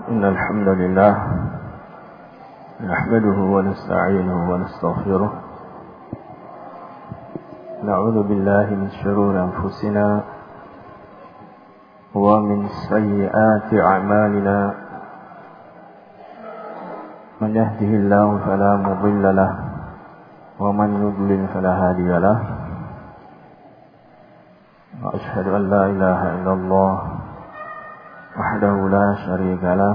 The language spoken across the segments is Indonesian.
إن الحمد لله نحمده ونستعينه ونستغفره نعوذ بالله من شرور أنفسنا ومن سيئات أعمالنا من يهده الله فلا مضل له ومن يضلل فلا هادي له وأشهد أن لا إله إلا الله وحده لا شريك له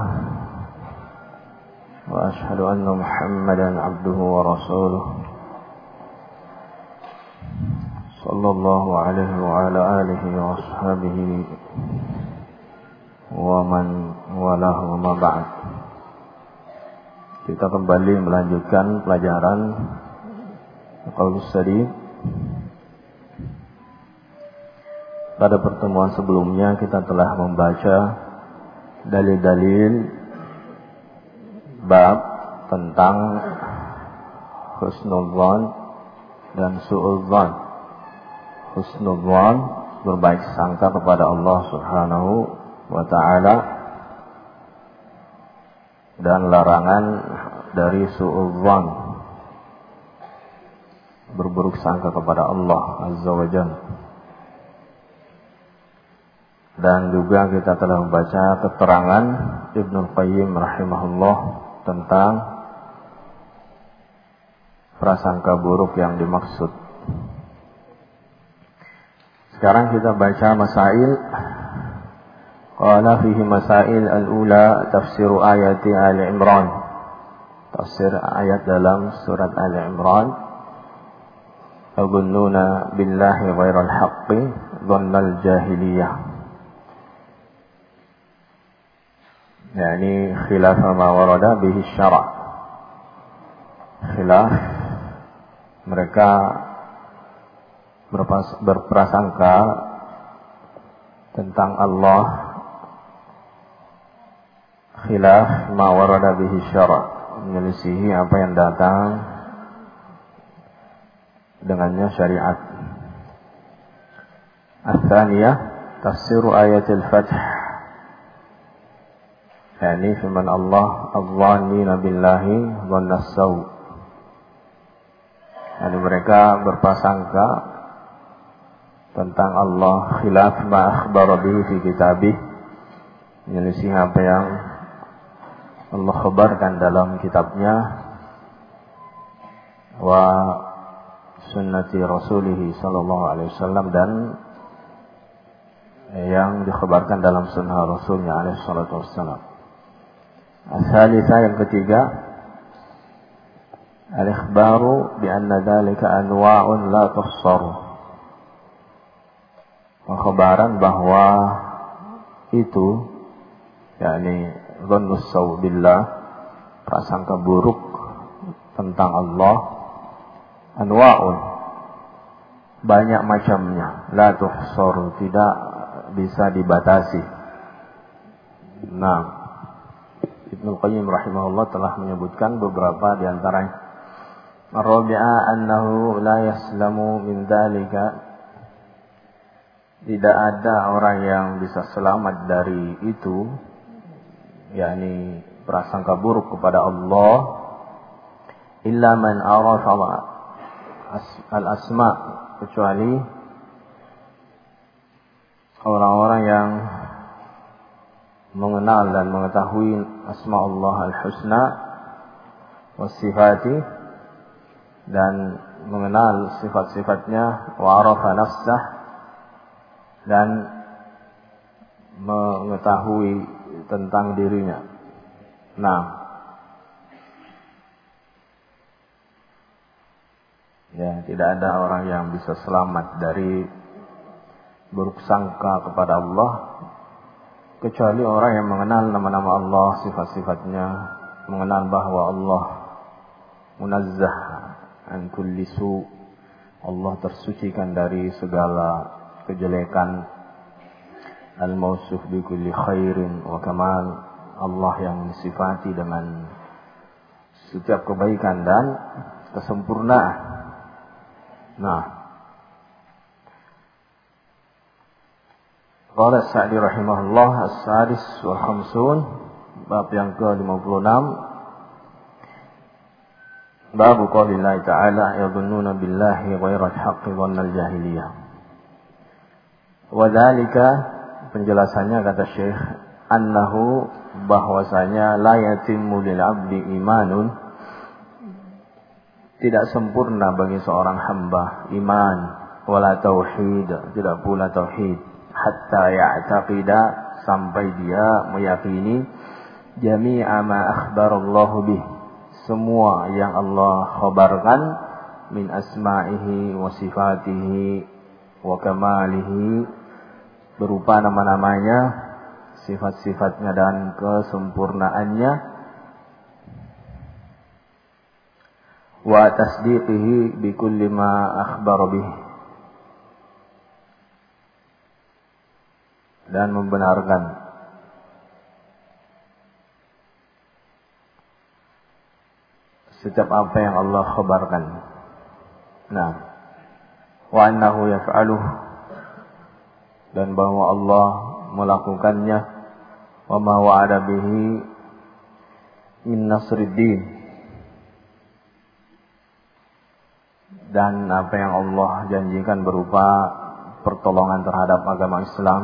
وأشهد أن محمدا عبده ورسوله صلى الله عليه وعلى آله وأصحابه ومن والاه وما بعد. Kita kembali melanjutkan pelajaran Qaulus Sadid. Pada pertemuan sebelumnya kita telah membaca dalil-dalil bab tentang husnul dzan dan su'ul dzan. Husnul dzan, berbaik sangka kepada Allah Subhanahu wa taala, dan larangan dari su'ul dzan, berburuk sangka kepada Allah Azza wa Jalla. Dan juga kita telah membaca keterangan Ibnu Qayyim rahimahullah tentang prasangka buruk yang dimaksud. Sekarang kita baca masail. Qala fihi masail al-ula tafsiru ayati Ali Imran. Tafsir ayat dalam surat Ali Imran. Yazunnuna billahi ghairal haqqi dhannal jahiliyah. Yani khilaf ma warada bihi syara'. Khilaf, mereka berprasangka tentang Allah khilaf ma warada bihi syara', menyelisihi apa yang datang dengannya syariat. Ats-tsaniyah tafsir ayatil fath. Yani firman Allah adh-dhannina billahi dhannas saw'. Yani mereka berprasangka tentang Allah khilaf ma akhbara bihi fi kitabih, menyelisih apa yang Allah khabarkan dalam kitabnya, wa sunnati rasulih sallallahu alaihi wasallam, dan yang dikhabarkan dalam sunnah Rasulnya alaihi salatu wassalam. As-salisah, yang ketiga, al-ikhbaru bi anna dzalika anwa'un la tuhsar. Pengkhabaran bahwa itu, yakni dhannus saw' billah, prasangka buruk tentang Allah, anwa'un, banyak macamnya, la tuhsar, tidak bisa dibatasi. Nah, Ibnu Qayyim rahimahullah telah menyebutkan beberapa di antaranya. Ar-rabi'a annahu la yaslamu min dzalika. Tidak ada orang yang bisa selamat dari itu, yakni prasangka buruk kepada Allah, illa man arafa al-asma, kecuali orang-orang yang mengenal dan mengetahui asma Allah al-husna wa sifati, dan mengenal sifat-sifatnya, wa arafa nafsah, dan mengetahui tentang dirinya. Nah, ya, tidak ada orang yang bisa selamat dari buruk sangka kepada Allah kecuali orang yang mengenal nama-nama Allah, sifat-sifatnya, mengenal bahwa Allah munazzah an kulli su', Allah tersucikan dari segala kejelekan, al-mausuf bi kulli khairin wa kamal, Allah yang disifati dengan setiap kebaikan dan kesempurnaan. Nah, qala Sa'di rahimahullah as-sadis wal khamsun bab yang ke-56. Bab qaulillahi ta'ala yadhunnuna billahi ghairal haqqi dhannal jahiliyah. Wa dzalika, penjelasannya kata Syekh, annahu, bahwasanya la yatimmu lil 'abdi imanun, tidak sempurna bagi seorang hamba iman, wala tauhid, tidak pula tauhid, hatta ya'taqida, sampai dia meyakini jami'a ma akhbarallahu bih, semua yang Allah khabarkan, min asma'ihi wa sifatihi wa kamalihi, berupa nama-namanya, sifat-sifatnya dan kesempurnaannya, wa tasdiqihi bi kulli ma akhbara bih, dan membenarkan setiap apa yang Allah khabarkan. Nah, wa annahu yaf'aluh, dan bahwa Allah melakukannya, wa ma wa'ada bihi min nasriddin, dan apa yang Allah janjikan berupa pertolongan terhadap agama Islam.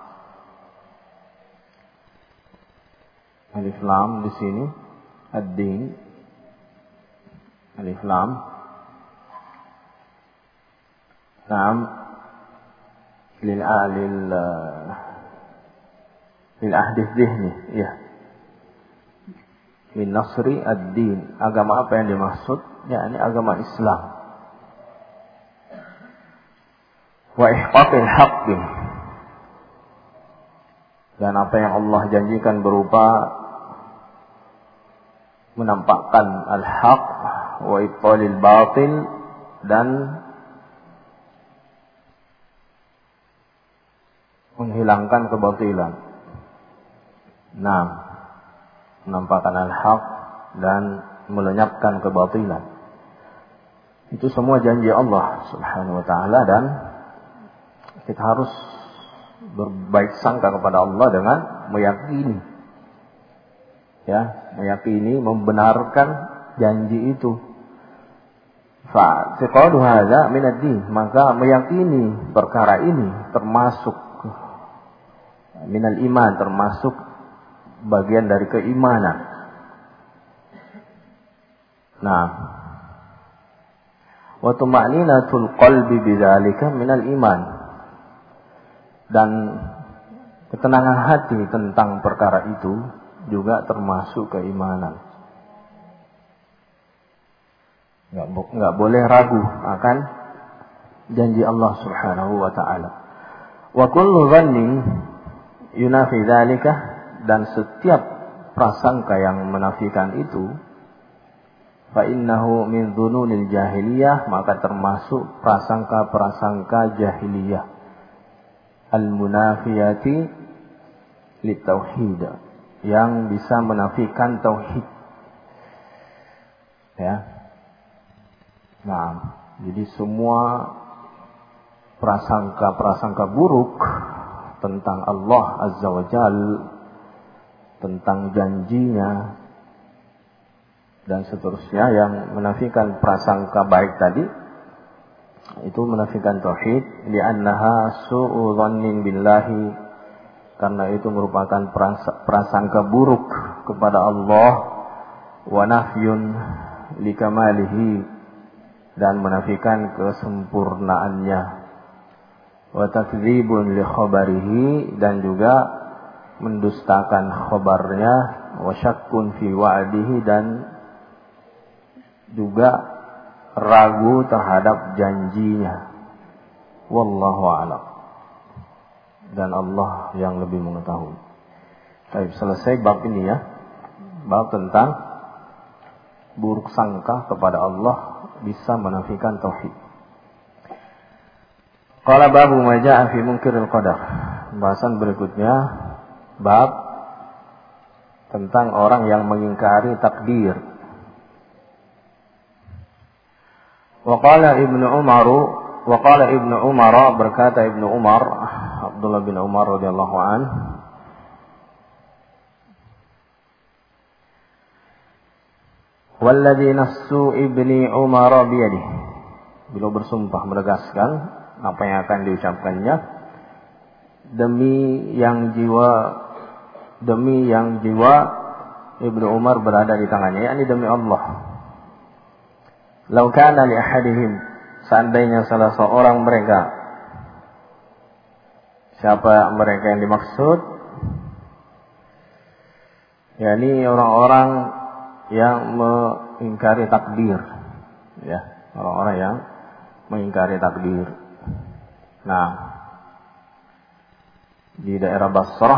Alif lam di sini ad-din, alif lam, naam, lil ahdi dzihni, ya, min nasri ad-din, agama apa yang dimaksud? Yakni agama Islam. Wa ihqaqil haqqi, dan apa yang Allah janjikan berupa menampakkan al-haq, wa ibtalil batil, dan menghilangkan kebatilan. Nah, menampakkan al-haq dan melenyapkan kebatilan. Itu semua janji Allah Subhanahu wa ta'ala, dan kita harus berbaik sangka kepada Allah dengan meyakini, ya, meyakini, membenarkan janji itu. Fa i'tiqadu hadza min ad-din, maka meyakini perkara ini termasuk minal iman, termasuk bagian dari keimanan. Nah, wa tuma'ninatul qalbi bidzalika minal iman, dan ketenangan hati tentang perkara itu juga termasuk keimanan. Enggak boleh ragu akan janji Allah Subhanahu wa ta'ala. Wa kullu dhannin yunafi dzalika, dan setiap prasangka yang menafikan itu, fa innahu min dzununil jahiliyah, maka termasuk prasangka-prasangka jahiliyah, al-munafiyati lit-tauhid, yang bisa menafikan tauhid. Ya. Nah, jadi semua prasangka-prasangka buruk tentang Allah Azza wa Jal, tentang janjinya, dan seterusnya yang menafikan prasangka baik tadi, itu menafikan tauhid. Li'annaha su'u dhannin billahi, karena itu merupakan prasangka buruk kepada Allah, wa nafyun likamalihi, dan menafikan kesempurnaannya, wa takdzibun li khabarihi, dan juga mendustakan khabarnya, wa syakkun fi wa'dihi, dan juga ragu terhadap janjinya. Wallahu a'lam, dan Allah yang lebih mengetahui. Baik, selesai bab ini ya, bab tentang buruk sangka kepada Allah bisa menafikan tauhid. Qala babu ma jaa'a fi munkiril qadar. Bahasan berikutnya bab tentang orang yang mengingkari takdir. Wa qala Ibnu Umar, berkata Ibnu Umar, Abdullah bin Umar radhiyallahu an, Walladzi nafsu ibni Umar biyadihi. Beliau bersumpah menegaskan apa yang akan diucapkannya, demi yang jiwa Ibnu Umar berada di tangannya, yakni demi Allah. Lau kana li ahadihim, seandainya salah seorang mereka, siapa mereka yang dimaksud? Yakni orang-orang yang mengingkari takdir, ya, orang-orang yang mengingkari takdir. Nah, di daerah Basrah,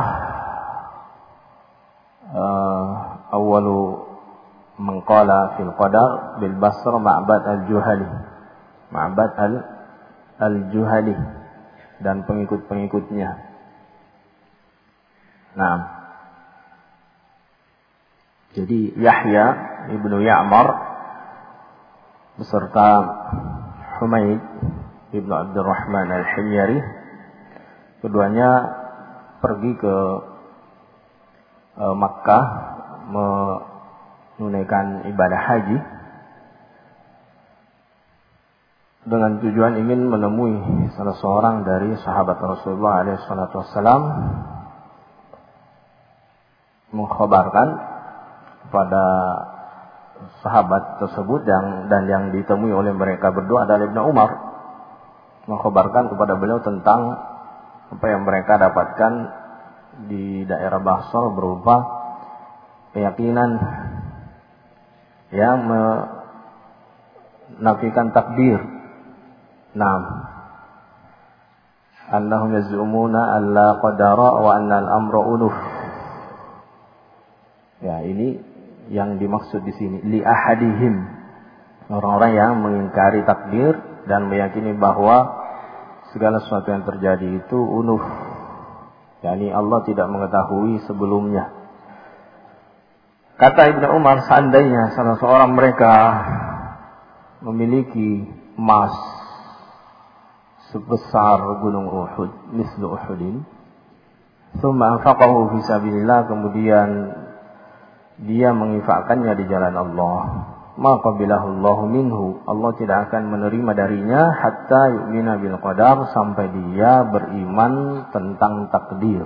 awalu man qala fil qadar bil Basrah Ma'bad al-Juhali, Ma'bad al-Juhali dan pengikut-pengikutnya. Nah, jadi Yahya ibnu Ya'mar beserta Humaid ibnu Abdurrahman al-Himyari, keduanya pergi ke Makkah menunaikan ibadah haji dengan tujuan ingin menemui salah seorang dari sahabat Rasulullah SAW, mengkhabarkan kepada sahabat tersebut dan yang ditemui oleh mereka berdua adalah Ibnu Umar, mengkhabarkan kepada beliau tentang apa yang mereka dapatkan di daerah Basrah berupa keyakinan yang menafikan takdir. Naam, annahum yaz'umuna alla qadara wa anna al-amra unuf. Ya, ini yang dimaksud di sini, li ahadihim, orang-orang yang mengingkari takdir dan meyakini bahwa segala sesuatu yang terjadi itu unuf, yakni Allah tidak mengetahui sebelumnya. Kata Ibnu Umar, seandainya salah seorang mereka memiliki emas sebesar gunung Uhud, mislu Uhudin, thumma anfaqahu fi sabilillah, kemudian dia menginfakkannya di jalan Allah, maka bilahullahu minhu, Allah tidak akan menerima darinya hatta yu'mina bil qadar, sampai dia beriman tentang takdir.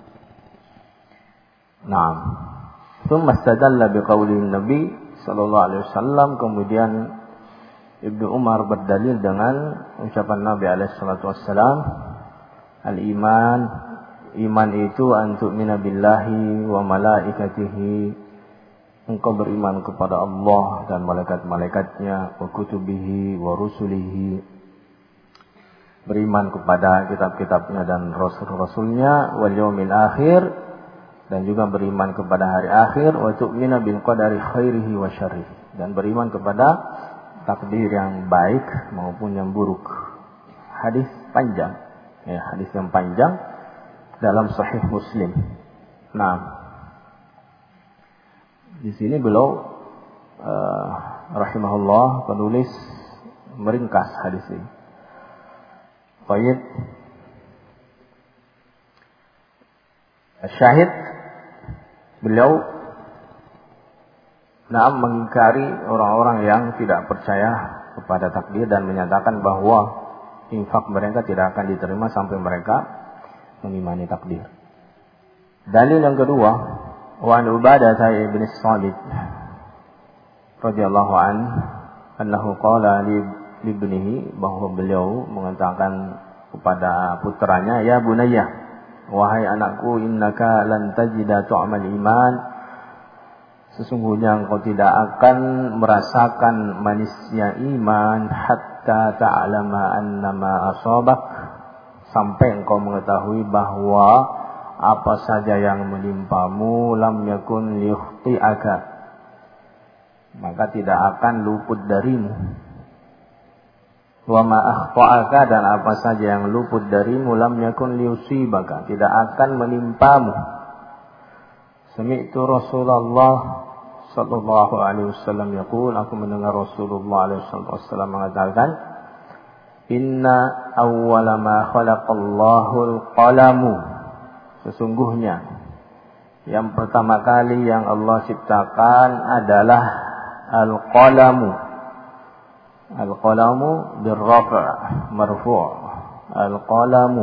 Naam. Tsumma istadalla biqaulin Nabi sallallahu alaihi wasallam, kemudian Ibnu Umar berdalil dengan ucapan Nabi alaihi salatu wasallam, al-iman, iman itu an tu'mina billahi wa malaikatihi, engkau beriman kepada Allah dan malaikat-malaikatnya, wa kutubihi wa rusulihi, beriman kepada kitab-kitabnya dan rasul-rasulnya, wal yaumil akhir, dan juga beriman kepada hari akhir, wa tu'mina bil qadari khairihi wa syarrihi, dan beriman kepada takdir yang baik maupun yang buruk. Hadis panjang, ya, hadis yang panjang dalam Sahih Muslim. Nah, di sini beliau rahimahullah penulis meringkas hadis ini. Baik. Syahid beliau mengingkari orang-orang yang tidak percaya kepada takdir dan menyatakan bahwa infak mereka tidak akan diterima sampai mereka mengimani takdir. Dalil yang kedua, wa an Ubadah bin Samit radhiyallahu anhu qala li ibnihi, bahwa beliau mengatakan kepada putranya, ya bunayya, wahai anakku, innaka lan tajida tu'mal iman, sesungguhnya engkau tidak akan merasakan manisnya iman hatta ta'lama annama asabak, sampai engkau mengetahui bahwa apa saja yang menimpamu lam yakun liyukhti'aka, maka tidak akan luput darimu. Wa ma akhta'aka, dan apa saja yang luput darimu lam yakun liyusibaka, tidak akan menimpamu. Sami'tu Rasulullah sallallahu alaihi wasallam yaqul, aku mendengar Rasulullah alaihi wasallam mengatakan, inna awwala ma khalaqallahu al-qalamu, sesungguhnya yang pertama kali yang Allah ciptakan adalah al-qalamu. Al-qalamu bir-rafa' marfu'. Al-qalamu.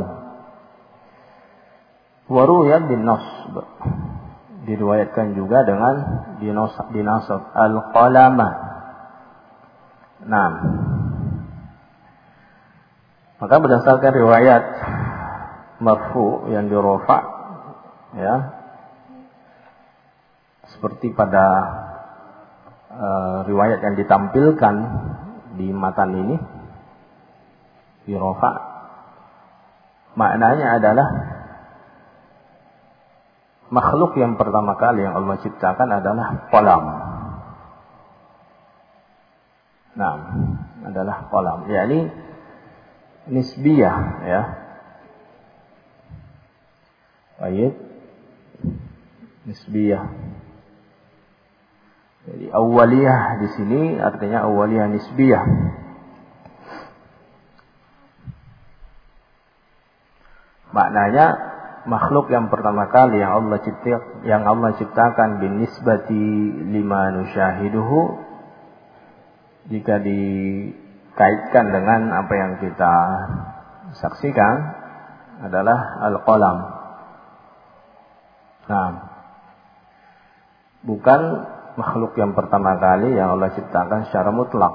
Wa ruya bin-nasb. Diriwayatkan juga dengan dinasab. Al-qalama. Naam. Maka berdasarkan riwayat marfu yang dirafa', ya, seperti pada riwayat yang ditampilkan di matan ini dirafa', maknanya adalah makhluk yang pertama kali yang Allah ciptakan adalah qalam. Nah, adalah qalam, yakni nisbiyah, ya. Baik. Nisbiyah. Jadi awaliyah di sini artinya awaliyah nisbiyah. Maknanya makhluk yang pertama kali yang Allah ciptakan binisbati lima nusyahiduhu, jika dikaitkan dengan apa yang kita saksikan, adalah al-qalam. Nah, bukan makhluk yang pertama kali yang Allah ciptakan secara mutlak.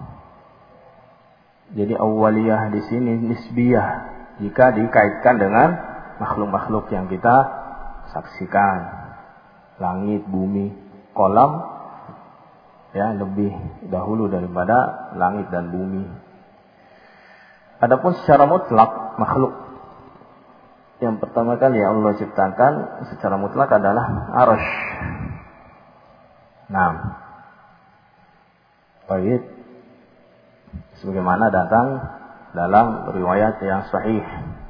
Jadi awaliyah di sini nisbiyah jika dikaitkan dengan makhluk-makhluk yang kita saksikan. Langit, bumi, kolam, ya, lebih dahulu daripada langit dan bumi. Adapun secara mutlak, makhluk yang pertama kali yang Allah ciptakan secara mutlak adalah arsy. Nah, baik, sebagaimana datang dalam riwayat yang sahih.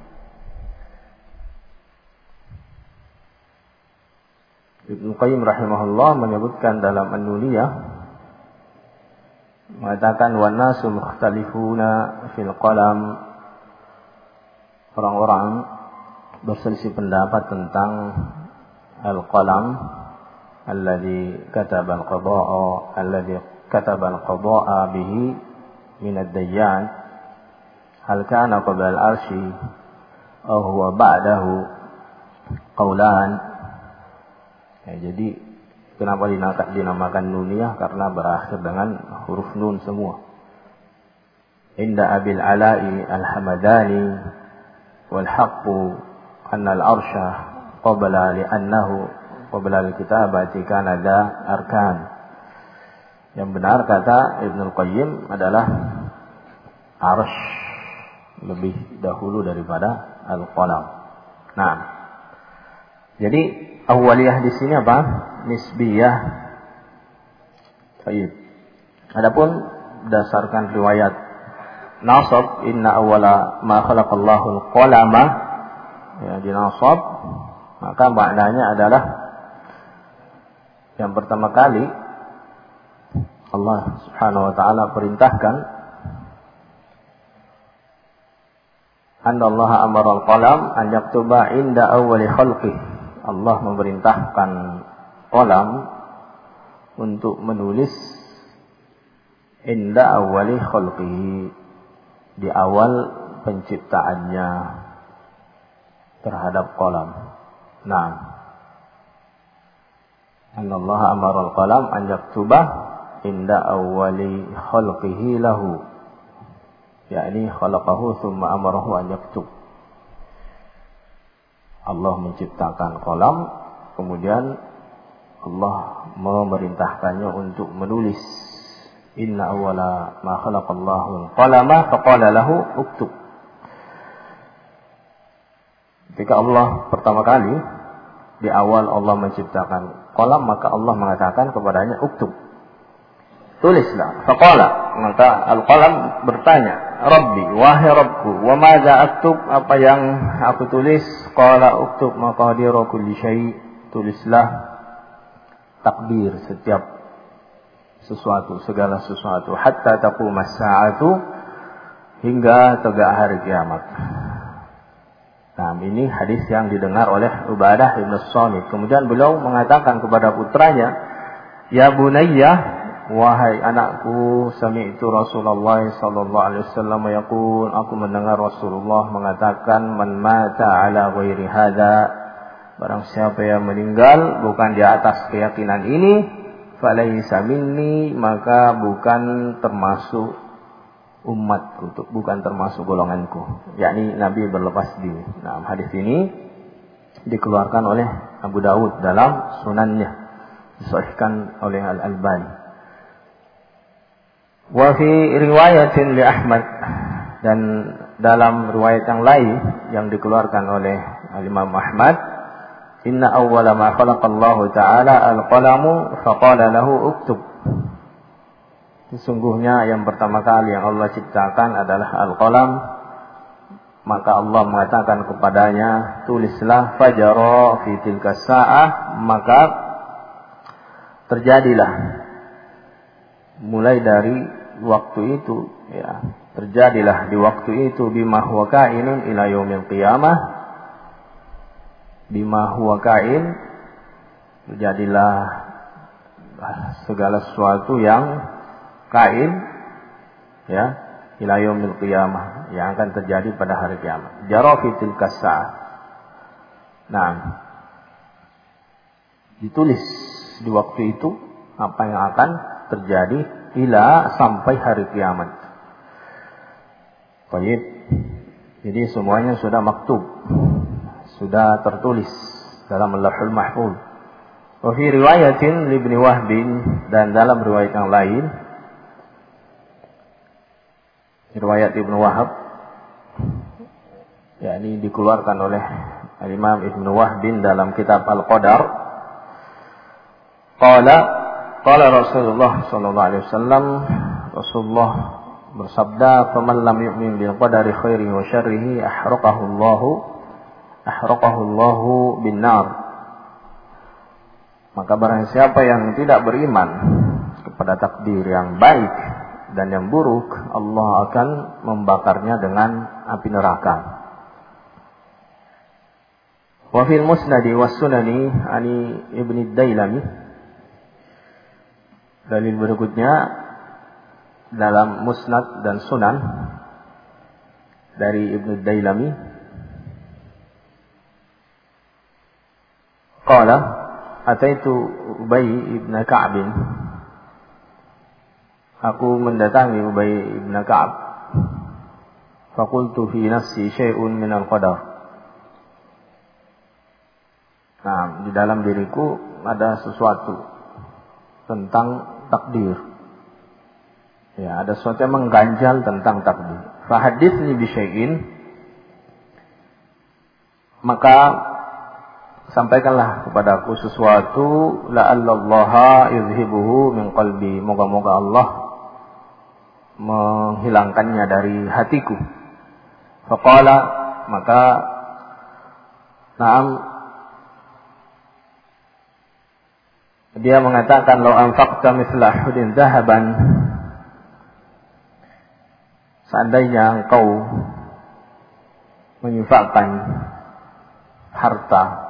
Ibnu Qayyim rahimahullah menyebutkan dalam An-Nuniyah, mengatakan wan nasu mukhtalifuna fil qalam, orang-orang berselisih pendapat tentang al-qalam alladhi kataba al-qada'a bihi min ad-dayyan, hal kana qabla al-arsy aw huwa ba'dahu, qaulan. Ya, jadi kenapa dinamakan Nuniyah? Karena berakhir dengan huruf nun semua. Inda Abil Ala'i al-Hamadani wal haqqu anna al-arsha qabla li'annahu qabla al-kitabati kana da arkan. Yang benar kata Ibnu Qayyim adalah arsy lebih dahulu daripada al-qalam. Nah, jadi awaliyah di sini apa? Nisbiyah. Baik. Adapun berdasarkan riwayat nasab, inna awwala ma khalaqallahu al-qalama, ya, di nasab, maka maknanya adalah yang pertama kali Allah Subhanahu wa taala perintahkan, anna Allah amara al-qalam an yaktuba inda awwali khalqih. Allah memerintahkan qalam untuk menulis inda awwali khalqihi, di awal penciptaannya terhadap qalam. Nah, anna Allah amara al-qalam an yaktuba inda awwali khalqihi lahu, yakni khalaqahu thumma amarahu an yaktub. Allah menciptakan qalam, kemudian Allah memerintahkannya untuk menulis. Inna awwala ma khalaqallahu al-qalama faqala lahu uktub. Ketika Allah pertama kali, di awal Allah menciptakan qalam, maka Allah mengatakan kepadanya uktub, tulislah. Faqala, maka al-qalam bertanya, Rabbi, wahai Rabbku, wa madza aktub, apa yang aku tulis? Qala uktub maqadira kulli syai', tulislah takdir setiap sesuatu, segala sesuatu, hatta taqumas sa'atu, hingga tegak hari kiamat. Nah, ini hadis yang didengar oleh Ubadah bin Samit. Kemudian beliau mengatakan kepada putranya, ya bunayya, wahai anakku, sami'tu Rasulullah sallallahu alaihi wasallam yaqul, aku mendengar Rasulullah mengatakan, man mata ala ghairi hadza, barang siapa yang meninggal bukan di atas keyakinan ini, falaisa minni, maka bukan termasuk umatku, bukan termasuk golonganku, yakni Nabi berlepas diri. Nah, hadis ini dikeluarkan oleh Abu Dawud dalam sunannya, disahihkan oleh Al-Albani. Wa fi riwayatin li Ahmad, dan dalam riwayat yang lain yang dikeluarkan oleh Imam Ahmad, inna awwala ma khalaqallahu ta'ala al-qalamu faqala lahu uktub. Sesungguhnya yang pertama kali yang Allah ciptakan adalah al-qalam, maka Allah mengatakan kepadanya, tulislah, fajara fi tilka sa'ah, maka terjadilah mulai dari waktu itu, ya, terjadilah di waktu itu, bima huwa kainun ila yaumil qiyamah, bima huwa kain, terjadilah segala sesuatu yang kain, ya, ila yaumil qiyamah, yang akan terjadi pada hari kiamat. Jara fi tilka sa'ah. Nah, ditulis di waktu itu apa yang akan terjadi ila sampai hari kiamat. Baik. Jadi semuanya sudah maktub, sudah tertulis dalam Lauhul Mahfuz. Wa fi riwayatin li Ibnu Wahb, dan dalam riwayat yang lain, riwayat Ibnu Wahab, yakni dikeluarkan oleh Imam Ibnu Wahb dalam kitab Al-Qadar. Qala Rasulullah sallallahu alaihi wasallam, Rasulullah bersabda, "Faman lam yu'min bil qadari khairihi wa syarrihi ahraqahu Allahu bin nar." Maka barang siapa yang tidak beriman kepada takdir yang baik dan yang buruk, Allah akan membakarnya dengan api neraka. Wa fil musnadi was sunani ani Ibnu Dailami, dalil berikutnya dalam musnad dan sunan dari Ibnu Dailami, qala ataitu Ubay ibn Ka'b, aku mendatangi Ubay ibn Ka'ab, faqultu fi nafsi syai'un min al-qadar. Nah, di dalam diriku ada sesuatu tentang takdir. Ya, ada sesuatu yang mengganjal tentang takdir. Fa haditsni bi syai'in, maka sampaikanlah kepadaku sesuatu, la'allallaha yuzhibuhu min qalbi, moga-moga Allah menghilangkannya dari hatiku. Faqala, maka na'am, dia mengatakan, law anfaqta mithla Uhudin dhahaban, seandainya engkau menyinfakkan harta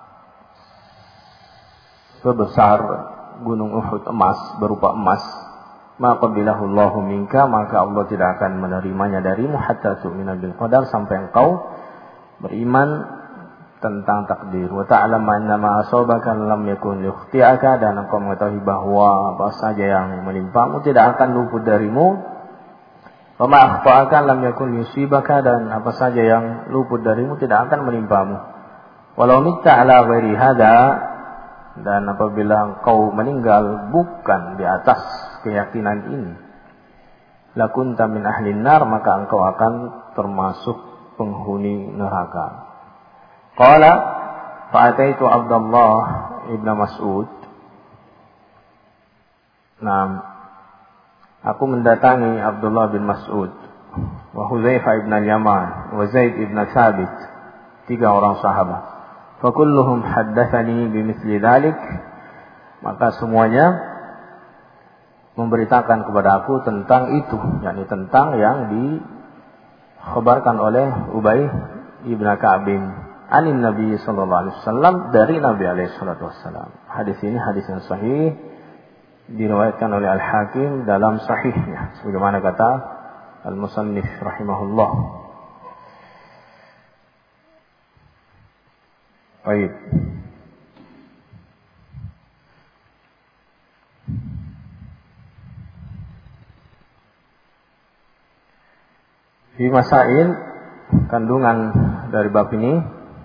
sebesar gunung Uhud emas, berupa emas, maka qabilahu Allahu minka, maka Allah tidak akan menerimanya darimu hatta tu'mina bil qadar, sampai engkau beriman tentang takdir. Wa ta'lam anna ma asabaka lam yakun liukhti'aka, dan engkau mengetahui bahwa apa saja yang menimpamu tidak akan luput darimu. Wa ma akhta'aka lam yakun yusibaka, dan apa saja yang luput darimu tidak akan menimpamu. Walau mitta ala ghairi hada, dan apabila engkau meninggal bukan di atas keyakinan ini, lakunta min ahlin nar, maka engkau akan termasuk penghuni neraka. Qala fa'ataitu Abdullah ibn Mas'ud. Nah, aku mendatangi Abdullah bin Mas'ud, wa Hudzaifah ibn al-Yaman, wa Zaid ibn Thabit, 3 orang sahabat. Fakulluhum haddatsani bimithli dzalik, maka semuanya memberitakan kepada aku tentang itu, yakni tentang yang dikhabarkan oleh Ubay ibn Ka'ab anin Nabi sallallahu alaihi wasallam, dari Nabi alaihi salatu wasallam. Hadis ini hadis yang sahih diriwayatkan oleh Al-Hakim dalam sahihnya sebagaimana kata Al-Musannif rahimahullah. Baik. Di masail kandungan dari bab ini,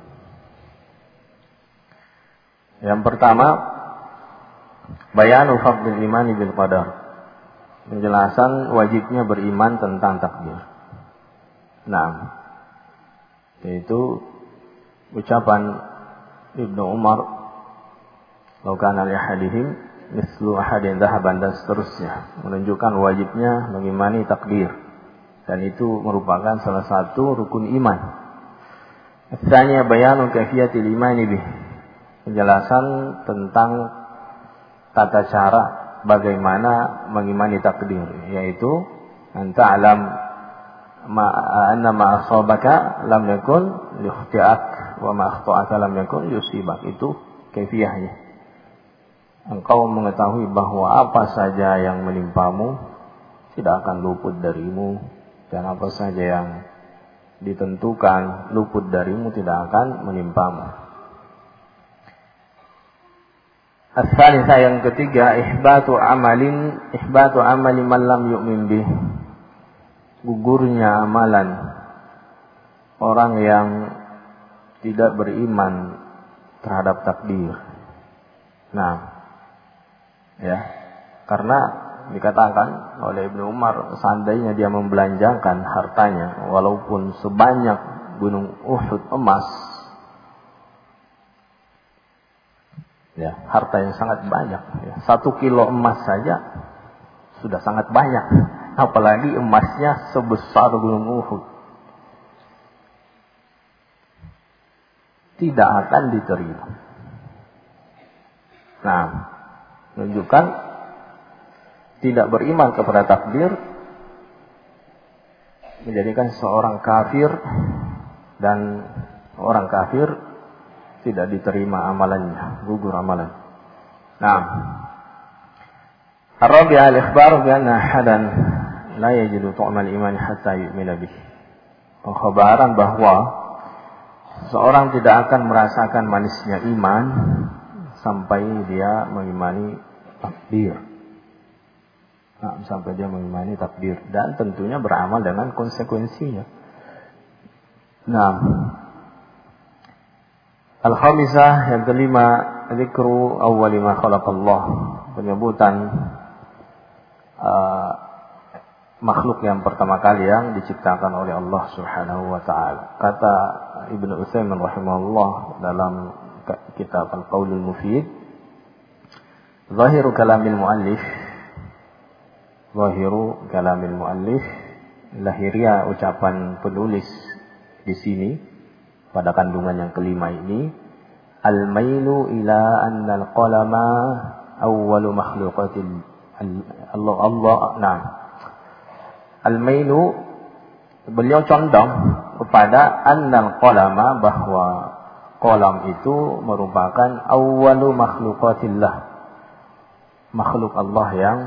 yang pertama bayanu fardil imani bil qadar, penjelasan wajibnya beriman tentang takdir. Nah, yaitu ucapan Ibnu Umar, "Lau kana li ahadihim mislu ahadin dhahaban," dan seterusnya, menunjukkan wajibnya mengimani takdir. Dan itu merupakan salah satu rukun iman. Asalnya bayanu kaifiyatil imani bih, penjelasan tentang tata cara bagaimana mengimani takdir, yaitu anta alam anna ma asabaka lam yakun liyukhti'ak wa ma akhta'aka lam yakun yusibak. Itu kaifiyahnya. Engkau mengetahui bahwa apa saja yang menimpamu tidak akan luput darimu, dan apa saja yang ditentukan luput darimu tidak akan menimpamu. As-salisah, yang ketiga, ihbatu amali man lam yu'min bih, gugurnya amalan orang yang tidak beriman terhadap takdir. Nah, ya, karena dikatakan oleh Ibnu Umar, seandainya dia membelanjakan hartanya walaupun sebanyak gunung Uhud emas, ya, harta yang sangat banyak, ya, 1 kilo emas saja sudah sangat banyak, apalagi emasnya sebesar gunung Uhud, tidak akan diterima. Nah, menunjukkan tidak beriman kepada takdir menjadikan seorang kafir, dan orang kafir tidak diterima amalannya, gugur amalan. Nah, ar-rabi'ah al-ikhbar bi anna ahadan la yajidu ta'mal iman hatta yu'mina bih, pengkhabaran bahwa seorang tidak akan merasakan manisnya iman sampai dia mengimani takdir. Sampai dia mengimani takdir, dan tentunya beramal dengan konsekuensinya. Nah, al-khamisah, yang kelima, zikru awwali ma khalaqallah, penyebutan makhluk yang pertama kali yang diciptakan oleh Allah Subhanahu wa taala. Kata Ibnu Utsaimin rahimahullah dalam kitab Al-Qaulul Mufid, zahiru kalamil muallif, lahiriah ucapan penulis di sini pada kandungan yang kelima ini, al-mailu ila anna al-qalama awwalu makhluqatil Allah. Nah, al-mailu, beliau condong kepada anna al-qalama, bahwa qalam itu merupakan awwalu makhluqatillah, makhluk Allah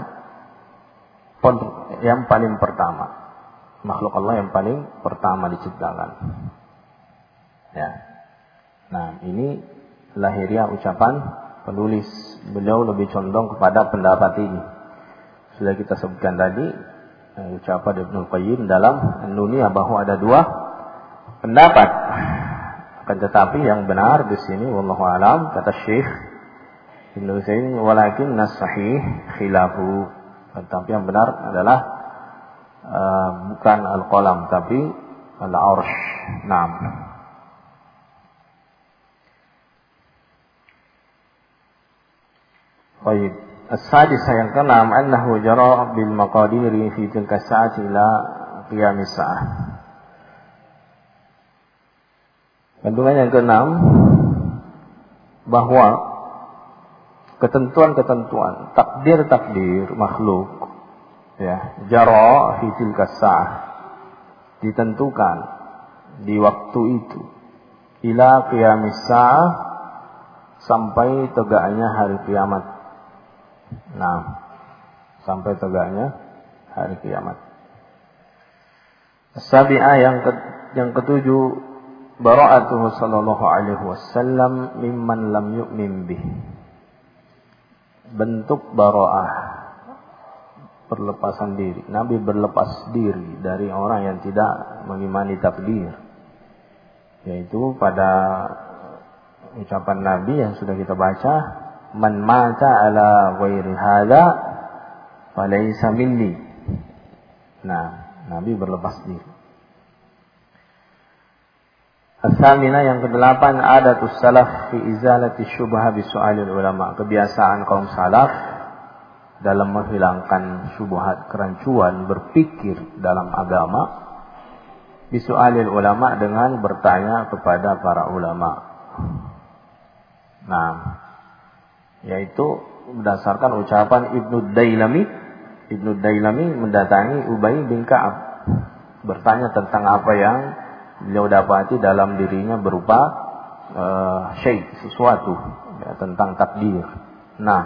yang paling pertama, makhluk Allah yang paling pertama diciptakan. Ya. Nah, ini lahiriah ucapan penulis. Beliau lebih condong kepada pendapat ini. Sudah kita sebutkan tadi ucapan Ibnu Qayyim dalam An-Nuniyah bahwa ada 2 pendapat. Akan tetapi yang benar di sini wallahu alam, kata Syekh Ibnu Utsaimin, walakin as-sahih khilafu, tetapi yang benar adalah bukan al-qalam tapi al-arsh. Naam. Baik. As-sadisah, yang keenam, annahu jara bil maqadiri fi tilka sa'ati ila qiyamis sa'ah. Kandungan yang keenam, bahwa ketentuan-ketentuan, takdir-takdir makhluk, ya, jara fi tilka sa'ah, ditentukan di waktu itu, ila qiyamis sa'ah, sampai tegaknya hari kiamat. Nah, sampai tegaknya hari kiamat. As-sabi'ah yang ketujuh, bara'atuhu sallallahu alaihi wasallam mimman lam yu'min bih. Bentuk bara'ah, perlepasan diri. Nabi berlepas diri dari orang yang tidak mengimani takdir. Yaitu pada ucapan Nabi yang sudah kita baca, man mata ala ghairi hadza falaysa minni. Nah, Nabi berlepas diri. As-samina yang kedelapan, adatus salaf fi izalati syubhah bi su'alil ulama. Kebiasaan kaum salaf dalam menghilangkan syubhat, kerancuan berpikir dalam agama, bi su'alil ulama, dengan bertanya kepada para ulama. Nah, yaitu berdasarkan ucapan Ibnu Dailami. Ibnu Dailami mendatangi Ubay bin Ka'ab, bertanya tentang apa yang beliau dapati dalam dirinya berupa syai', sesuatu, ya, tentang takdir. Nah,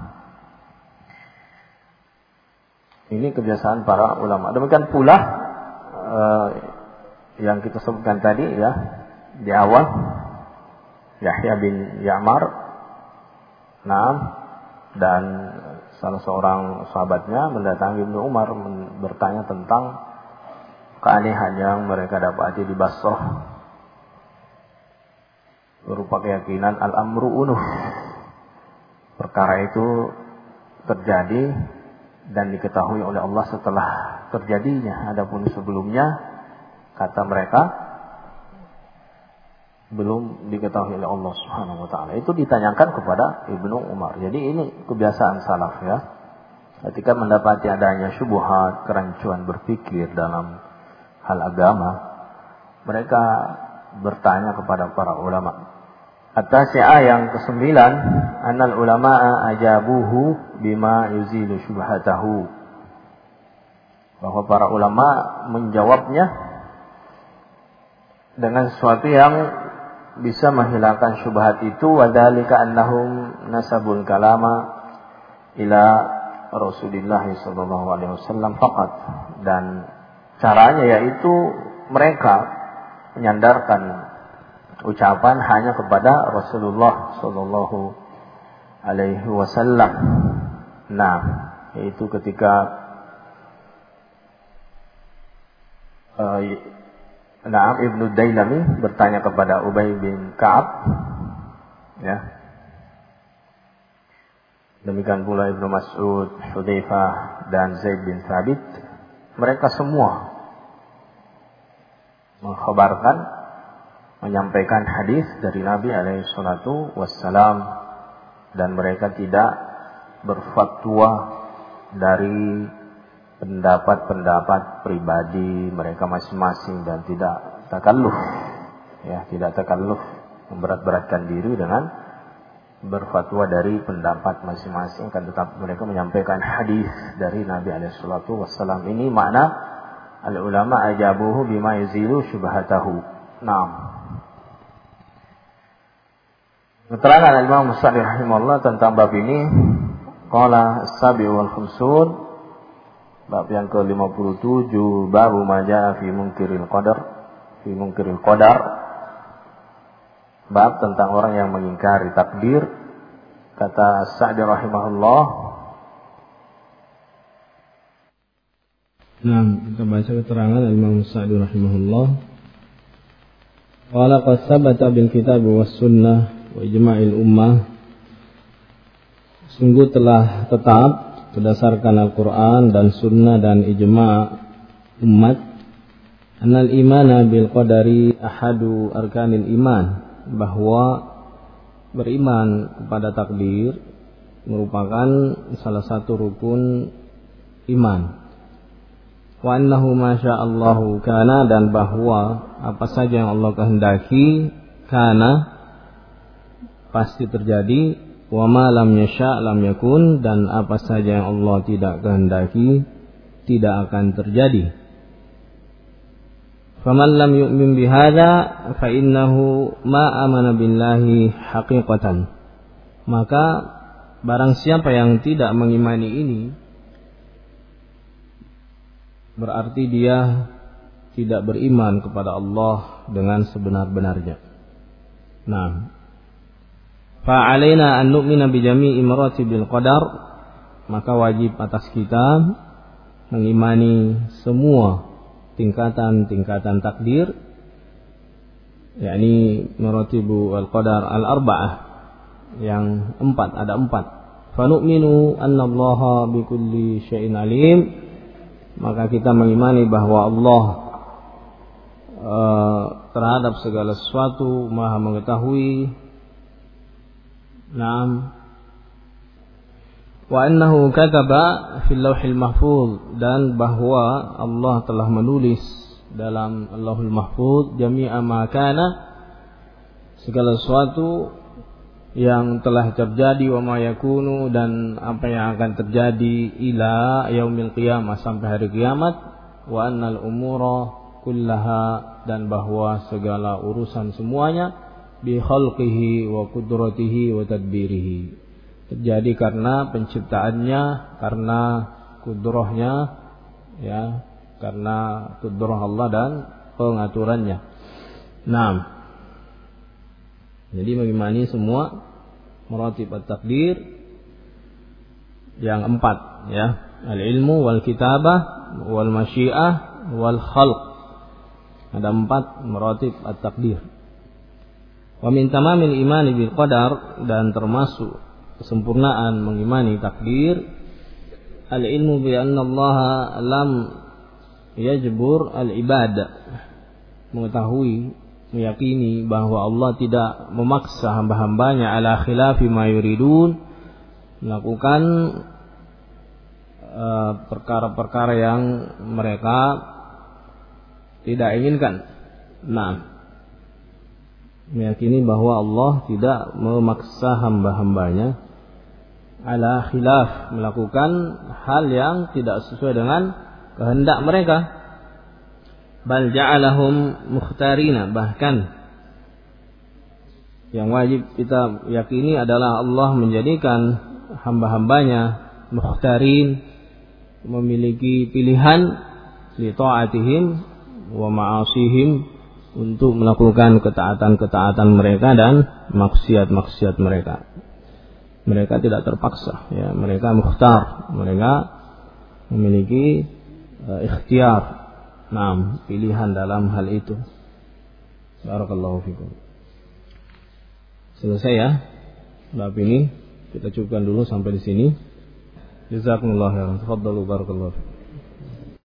ini kebiasaan para ulama. Demikian pula yang kita sebutkan tadi, ya, di awal, Yahya bin Ya'mar, nah, dan salah seorang sahabatnya mendatangi Ibnu Umar bertanya tentang keanehan yang mereka dapati di Basrah berupa keyakinan al-amru unuh. Perkara itu terjadi dan diketahui oleh Allah setelah terjadinya. Adapun sebelumnya, kata mereka, belum diketahui oleh Allah Subhanahu wa taala. Itu ditanyakan kepada Ibnu Umar. Jadi ini kebiasaan salaf, ya. Ketika mendapati adanya syubhat, kerancuan berpikir dalam hal agama, mereka bertanya kepada para ulama. At-tasi'ah yang kesembilan, annal ulama'a ajabuhu bima yuzilu syubhatahu. Bahwa para ulama menjawabnya dengan sesuatu yang bisa menghilangkan syubhat itu. Wadzalika annahum nasabul kalama ila Rasulillah sallallahu alaihi wasallam faqat. Dan caranya yaitu mereka menyandarkan ucapan hanya kepada Rasulullah sallallahu alaihi wasallam. Nah, yaitu ketika Ibnu Dailami bertanya kepada Ubay bin Ka'ab, ya. Demikian pula Ibnu Mas'ud, Hudzaifah dan Zaid bin Thabit. Mereka semua mengkhabarkan, menyampaikan hadis dari Nabi alaihi salatu wassalam, dan mereka tidak berfatwa dari pendapat-pendapat pribadi mereka masing-masing, dan tidak takalluf, ya, tidak takalluf memberat-beratkan diri dengan berfatwa dari pendapat masing-masing, kan tetap mereka menyampaikan hadis dari Nabi alaihi salatu wassalam. Ini makna al ulama ajabuhu bima yuzilu syubhatahu. Naam. Keterangan Imam Mus'ali rahimahullah tentang bab ini, qala as-sabi wal khamsun, bab yang ke-57, bab ma jaa fi munkiril qadar, bab tentang orang yang mengingkari takdir. Kata As-Sa'di rahimahullah. Nah, kita baca keterangan Imam As-Sa'di rahimahullah. Qala qad sabata bil kitab was sunnah wa ijma'il ummah. Sungguh telah tetap berdasarkan Al-Quran dan Sunnah dan ijma' umat, annal imana bil qadari ahadu arkanil iman, bahwa beriman kepada takdir merupakan salah satu rukun iman. Wa annahu masya'allahu kana, dan bahwa apa saja yang Allah kehendaki kana pasti terjadi. Wa ma lam yasha' lam yakun, dan apa saja yang Allah tidak kehendaki tidak akan terjadi. Faman lam yu'min bihadza fa innahu ma amana billahi haqiqatan. Maka barang siapa yang tidak mengimani ini, berarti dia tidak beriman kepada Allah dengan sebenar-benarnya. Nah, fa'alaina an nu'mina bi jami'i maratibil qadar, maka wajib atas kita mengimani semua tingkatan-tingkatan takdir, yakni maratibu al-qadar al-arba'ah, yang 4, ada 4. Fa nu'minu anna Allaha bi kulli syai'in alim, maka kita mengimani bahwa Allah terhadap segala sesuatu Maha mengetahui. Naam. Wa annahu kataba fil lauhil mahfuz, dan bahwa Allah telah menulis dalam Lauhul Mahfuz jami'a ma kana, segala sesuatu yang telah terjadi, wa ma yakunu, dan apa yang akan terjadi, ila yaumil qiyamah, sampai hari kiamat. Wa annal umura kullaha, dan bahwa segala urusan semuanya bi khalqihi wa qudratihi wa tadbirihi, terjadi karena penciptaannya, karena kudrahnya, ya, karena kudrah Allah dan pengaturannya. Naam. Jadi mengimani semua maratib at-takdir yang 4, ya, al-ilmu wal kitabah wal masyiah wal khalq. Ada 4 maratib at-takdir. Wa min tamamil imani bil qadar, dan termasuk kesempurnaan mengimani takdir, al-ilmu bi anna Allah lam yajbur al-ibad, mengetahui, meyakini bahwa Allah tidak memaksa hamba-hambanya ala khilafi ma yuridun, melakukan perkara-perkara yang mereka tidak inginkan. Nah, meyakini bahwa Allah tidak memaksa hamba-hambanya ala khilaf, melakukan hal yang tidak sesuai dengan kehendak mereka. Bal ja'alahum mukhtarina, bahkan yang wajib kita yakini adalah Allah menjadikan hamba-hambanya mukhtarin, memiliki pilihan li ta'atihim wa ma'asihim, untuk melakukan ketaatan-ketaatan mereka dan maksiat-maksiat mereka. Mereka tidak terpaksa, ya, mereka mukhtar, mereka memiliki ikhtiar, pilihan dalam hal itu. Barakallahu fikum. Selesai, ya bab ini, kita cukupkan dulu sampai di sini. Jazakumullahu khairan. Tafadhalu, barakallahu fikum.